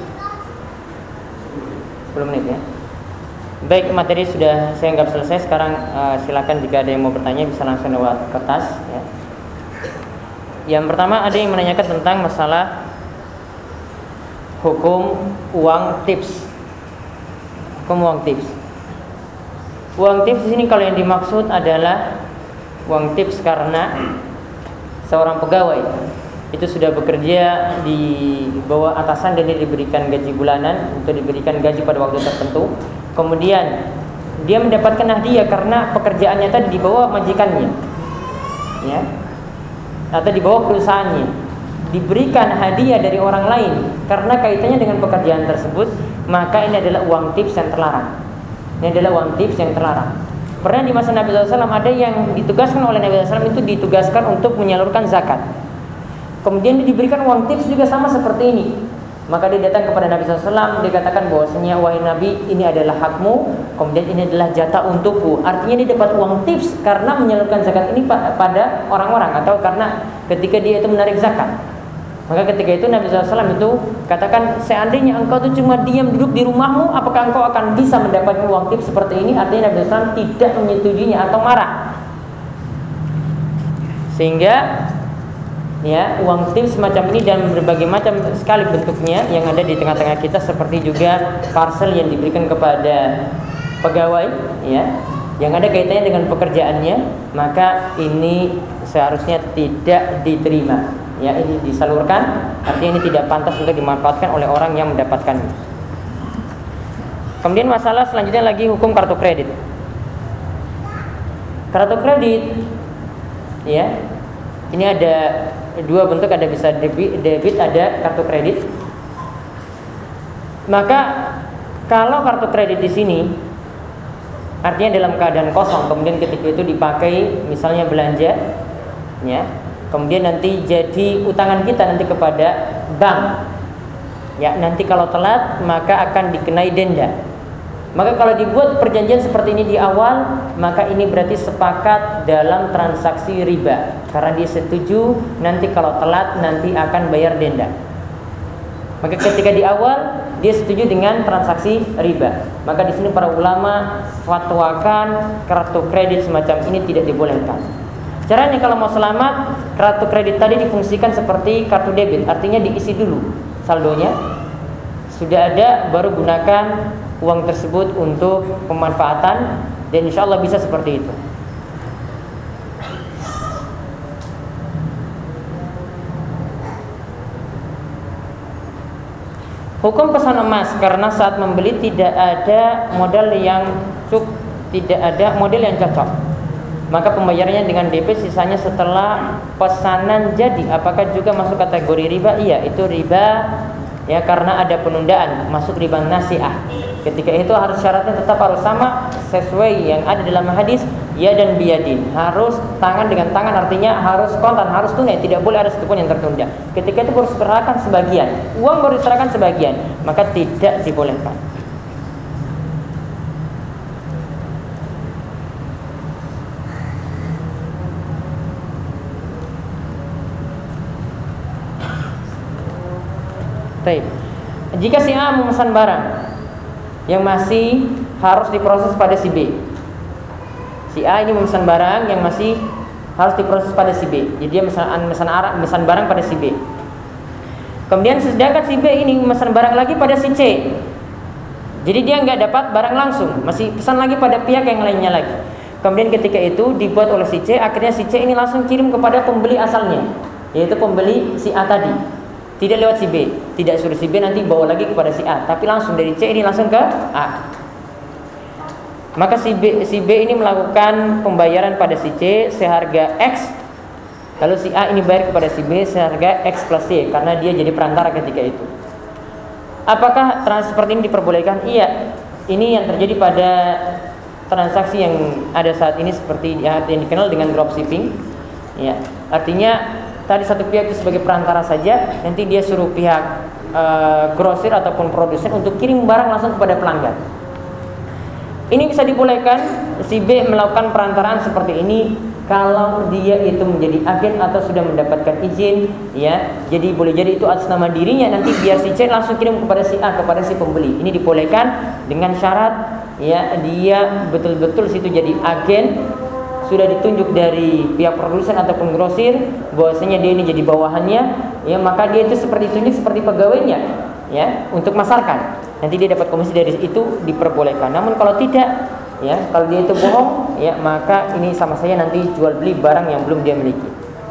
10 menit ya. Baik, materi sudah saya anggap selesai. Sekarang silakan jika ada yang mau bertanya bisa langsung lewat kertas ya. Yang pertama ada yang menanyakan tentang masalah hukum uang tips. Hukum uang tips. Uang tips di sini kalau yang dimaksud adalah uang tips karena seorang pegawai itu sudah bekerja di bawah atasan dan dia diberikan gaji bulanan untuk diberikan gaji pada waktu tertentu. Kemudian dia mendapatkan hadiah karena pekerjaannya tadi di bawah majikannya, ya, atau di bawah perusahaannya. diberikan hadiah dari orang lain karena kaitannya dengan pekerjaan tersebut, maka ini adalah uang tips yang terlarang. Ini adalah uang tips yang terlarang. Pernah di masa Nabi SAW ada yang ditugaskan oleh Nabi SAW itu ditugaskan untuk menyalurkan zakat. Kemudian dia diberikan uang tips juga sama seperti ini. Maka dia datang kepada Nabi SAW, dia katakan bahwasanya, wahai Nabi, ini adalah hakmu, kemudian ini adalah jatah untukku. Artinya dia dapat uang tips karena menyalurkan zakat ini pada orang-orang, atau karena ketika dia itu menarik zakat. Maka ketika itu Nabi SAW itu katakan, seandainya engkau itu cuma diam duduk di rumahmu, apakah engkau akan bisa mendapatkan uang tips seperti ini? Artinya Nabi SAW tidak menyetujuinya atau marah. Sehingga ya, uang tips semacam ini dan berbagai macam sekali bentuknya yang ada di tengah-tengah kita, seperti juga parcel yang diberikan kepada pegawai ya, yang ada kaitannya dengan pekerjaannya, maka ini seharusnya tidak diterima. Ya, ini disalurkan, artinya ini tidak pantas untuk dimanfaatkan oleh orang yang mendapatkannya. Kemudian masalah selanjutnya lagi hukum kartu kredit. Kartu kredit ya, ini ada dua bentuk, ada bisa debit, ada kartu kredit. Maka kalau kartu kredit di sini artinya dalam keadaan kosong, kemudian ketika itu dipakai misalnya belanja ya, kemudian nanti jadi utangan kita nanti kepada bank ya, nanti kalau telat maka akan dikenai denda. Maka kalau dibuat perjanjian seperti ini di awal, maka ini berarti sepakat dalam transaksi riba, karena dia setuju nanti kalau telat nanti akan bayar denda. Maka ketika di awal dia setuju dengan transaksi riba, maka di sini para ulama fatwakan kartu kredit semacam ini tidak dibolehkan. Caranya kalau mau selamat, kartu kredit tadi difungsikan seperti kartu debit, artinya diisi dulu saldonya, sudah ada baru gunakan uang tersebut untuk pemanfaatan, dan insya Allah bisa seperti itu. Hukum pesan emas, karena saat membeli tidak ada modal yang cocok, maka pembayarannya dengan DP, sisanya setelah pesanan jadi. Apakah juga masuk kategori riba? Iya, itu riba ya, karena ada penundaan, masuk riba nasi'ah. Ketika itu harus syaratnya tetap harus sama sesuai yang ada dalam hadis, ya dan biyadin, harus tangan dengan tangan, artinya harus kontan, harus tunai, tidak boleh ada satupun yang tertunda. Ketika itu baru diserahkan sebagian, uang baru diserahkan sebagian, maka tidak dibolehkan. Baik. Jika si A memesan barang yang masih harus diproses pada si B, si A ini memesan barang yang masih harus diproses pada si B, jadi dia memesan barang pada si B. Kemudian sedangkan si B ini memesan barang lagi pada si C, jadi dia nggak dapat barang langsung, masih pesan lagi pada pihak yang lainnya lagi. Kemudian ketika itu dibuat oleh si C, akhirnya si C ini langsung kirim kepada pembeli asalnya, yaitu pembeli si A tadi. Tidak lewat si B, tidak suruh si B nanti bawa lagi kepada si A, tapi langsung dari C ini langsung ke A. Maka si B ini melakukan pembayaran pada si C seharga X, lalu si A ini bayar kepada si B seharga X plus Y, karena dia jadi perantara ketika itu. Apakah transfer ini diperbolehkan? Iya, ini yang terjadi pada transaksi yang ada saat ini, seperti yang dikenal dengan dropshipping. Ya, artinya tadi satu pihak itu sebagai perantara saja, nanti dia suruh pihak grosir ataupun produsen untuk kirim barang langsung kepada pelanggan. Ini bisa dibolehkan si B melakukan perantaraan seperti ini kalau dia itu menjadi agen atau sudah mendapatkan izin ya. Jadi boleh jadi itu atas nama dirinya, nanti biar si C langsung kirim kepada si A, kepada si pembeli. Ini dibolehkan dengan syarat ya, dia betul-betul situ jadi agen, sudah ditunjuk dari pihak produsen ataupun grosir bahwasanya dia ini jadi bawahannya ya, maka dia itu seperti ditunjuk seperti pegawainya ya untuk masarkan, nanti dia dapat komisi dari itu, diperbolehkan. Namun kalau tidak ya, kalau dia itu bohong ya, maka ini sama saja nanti jual beli barang yang belum dia miliki.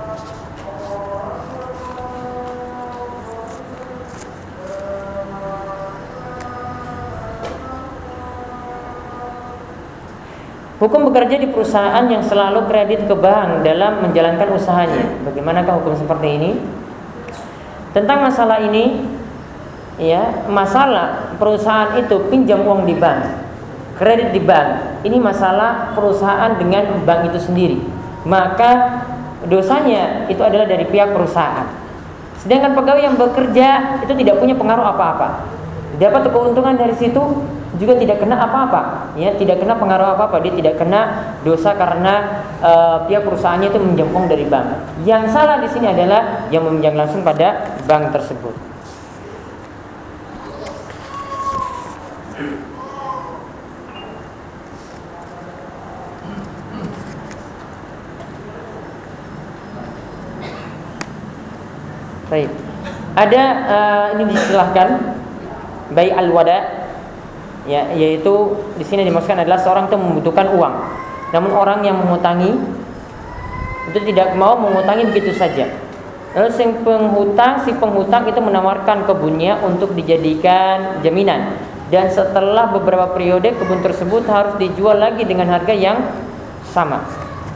Hukum bekerja di perusahaan yang selalu kredit ke bank dalam menjalankan usahanya. Bagaimanakah hukum seperti ini? Tentang masalah ini, ya, masalah perusahaan itu pinjam uang di bank, kredit di bank, ini masalah perusahaan dengan bank itu sendiri, maka dosanya itu adalah dari pihak perusahaan. Sedangkan pegawai yang bekerja itu tidak punya pengaruh apa-apa, dapat keuntungan dari situ juga tidak kena apa-apa, ya, tidak kena pengaruh apa-apa, dia tidak kena dosa karena pihak perusahaannya itu meminjam uang dari bank. Yang salah di sini adalah yang meminjam langsung pada bank tersebut. Baik. Ada ini disilahkan bai al-wada, ya, yaitu di sini dimaksudkan adalah seorang itu membutuhkan uang, namun orang yang mengutangi itu tidak mau mengutangi begitu saja. Lalu si penghutang itu menawarkan kebunnya untuk dijadikan jaminan, dan setelah beberapa periode kebun tersebut harus dijual lagi dengan harga yang sama.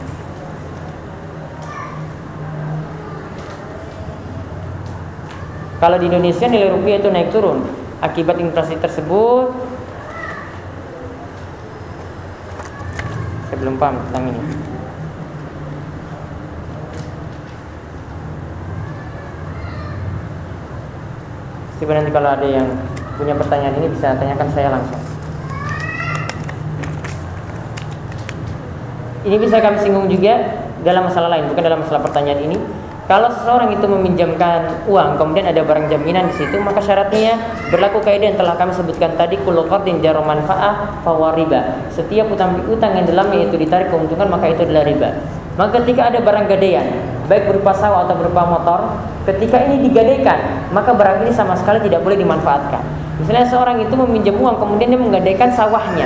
Kalau di Indonesia nilai rupiah itu naik turun akibat inflasi tersebut. Saya belum paham tentang ini. Coba nanti kalau ada yang punya pertanyaan ini bisa tanyakan saya langsung. Ini bisa kami singgung juga dalam masalah lain, bukan dalam masalah pertanyaan ini. Kalau seseorang itu meminjamkan uang, kemudian ada barang jaminan di situ, maka syaratnya berlaku kaidah yang telah kami sebutkan tadi, kullu qardin jarra manfaah fahuwa riba. Setiap utang yang dalamnya itu ditarik keuntungan, maka itu adalah riba. Maka ketika ada barang gadaian, baik berupa sawah atau berupa motor, ketika ini digadaikan, maka barang ini sama sekali tidak boleh dimanfaatkan. Misalnya seorang itu meminjam uang, kemudian dia menggadaikan sawahnya.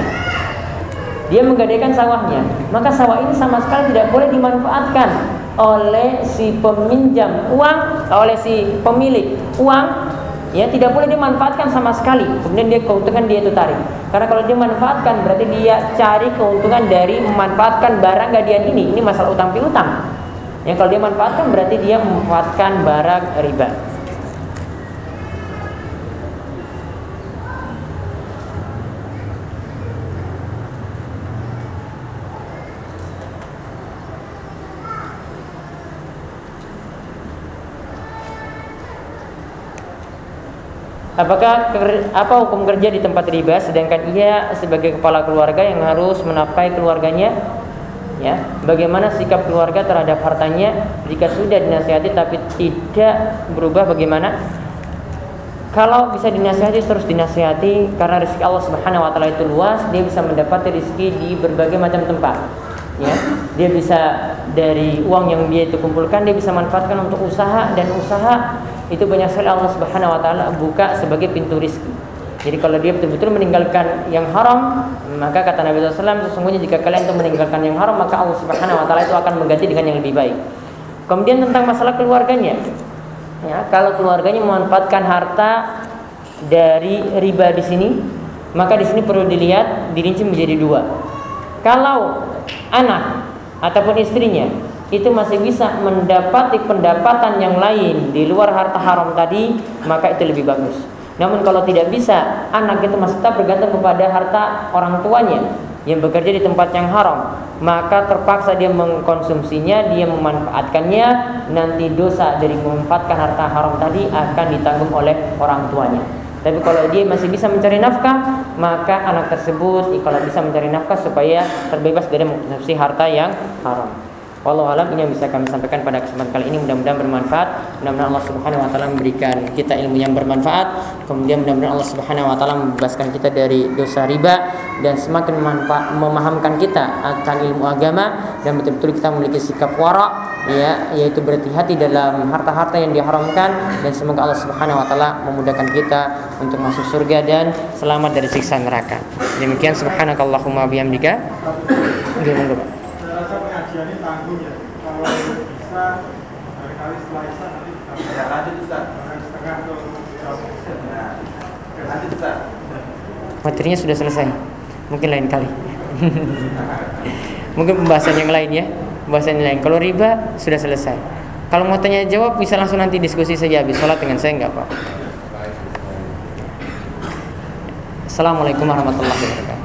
Maka sawah ini sama sekali tidak boleh dimanfaatkan oleh si peminjam uang, oleh si pemilik uang, ya, tidak boleh dimanfaatkan sama sekali. Kemudian dia keuntungan dia itu tarik. Karena kalau dia manfaatkan berarti dia cari keuntungan dari memanfaatkan barang gadaian ini. Ini masalah utang piutang. Ya, kalau dia manfaatkan berarti dia memanfaatkan barang riba. Apa hukum kerja di tempat riba sedangkan ia sebagai kepala keluarga yang harus menafkahi keluarganya? Ya, bagaimana sikap keluarga terhadap hartanya jika sudah dinasihati tapi tidak berubah, bagaimana? Kalau bisa dinasihati terus dinasihati, karena rezeki Allah Subhanahu wa taala itu luas, dia bisa mendapati rezeki di berbagai macam tempat. Ya, dia bisa dari uang yang dia itu kumpulkan, dia bisa manfaatkan untuk usaha, dan usaha itu banyak sekali Allah Subhanahu wa taala buka sebagai pintu rezeki. Jadi kalau dia betul-betul meninggalkan yang haram, maka kata Nabi SAW, sesungguhnya jika kalian itu meninggalkan yang haram, maka Allah Subhanahu wa taala itu akan mengganti dengan yang lebih baik. Kemudian tentang masalah keluarganya, ya, kalau keluarganya memanfaatkan harta dari riba di sini, maka di sini perlu dilihat, dirinci menjadi dua. Kalau anak ataupun istrinya itu masih bisa mendapati pendapatan yang lain di luar harta haram tadi, maka itu lebih bagus. Namun kalau tidak bisa, anak itu masih tetap bergantung kepada harta orang tuanya yang bekerja di tempat yang haram, maka terpaksa dia mengkonsumsinya, dia memanfaatkannya, nanti dosa dari memanfaatkan harta haram tadi akan ditanggung oleh orang tuanya. Tapi kalau dia masih bisa mencari nafkah, maka anak tersebut kalau bisa mencari nafkah supaya terbebas dari mengkonsumsi harta yang haram. Wallahu a'lam. Ini yang bisa kami sampaikan pada kesempatan kali ini, mudah-mudahan bermanfaat. Mudah-mudahan Allah Subhanahu wa taala memberikan kita ilmu yang bermanfaat. Kemudian mudah-mudahan Allah Subhanahu wa taala membebaskan kita dari dosa riba dan semakin memahamkan kita akan ilmu agama, dan betul-betul kita memiliki sikap wara, ya, yaitu berhati-hati dalam harta-harta yang diharamkan, dan semoga Allah Subhanahu wa taala memudahkan kita untuk masuk surga dan selamat dari siksa neraka. Demikian, subhanakallahumma bihamdika. Saya rasa pengajian ini tanggung ya. Kalau bisa barangkali setelah Isya nanti kita lanjut Ustaz. Setengah atau lanjut Ustaz. Materinya sudah selesai. Mungkin lain kali. Mungkin pembahasan yang lain ya. Pembahasan yang lain. Kalau riba sudah selesai. Kalau mau tanya jawab bisa langsung nanti diskusi saja habis sholat dengan saya, nggak apa-apa. Assalamualaikum warahmatullahi wabarakatuh.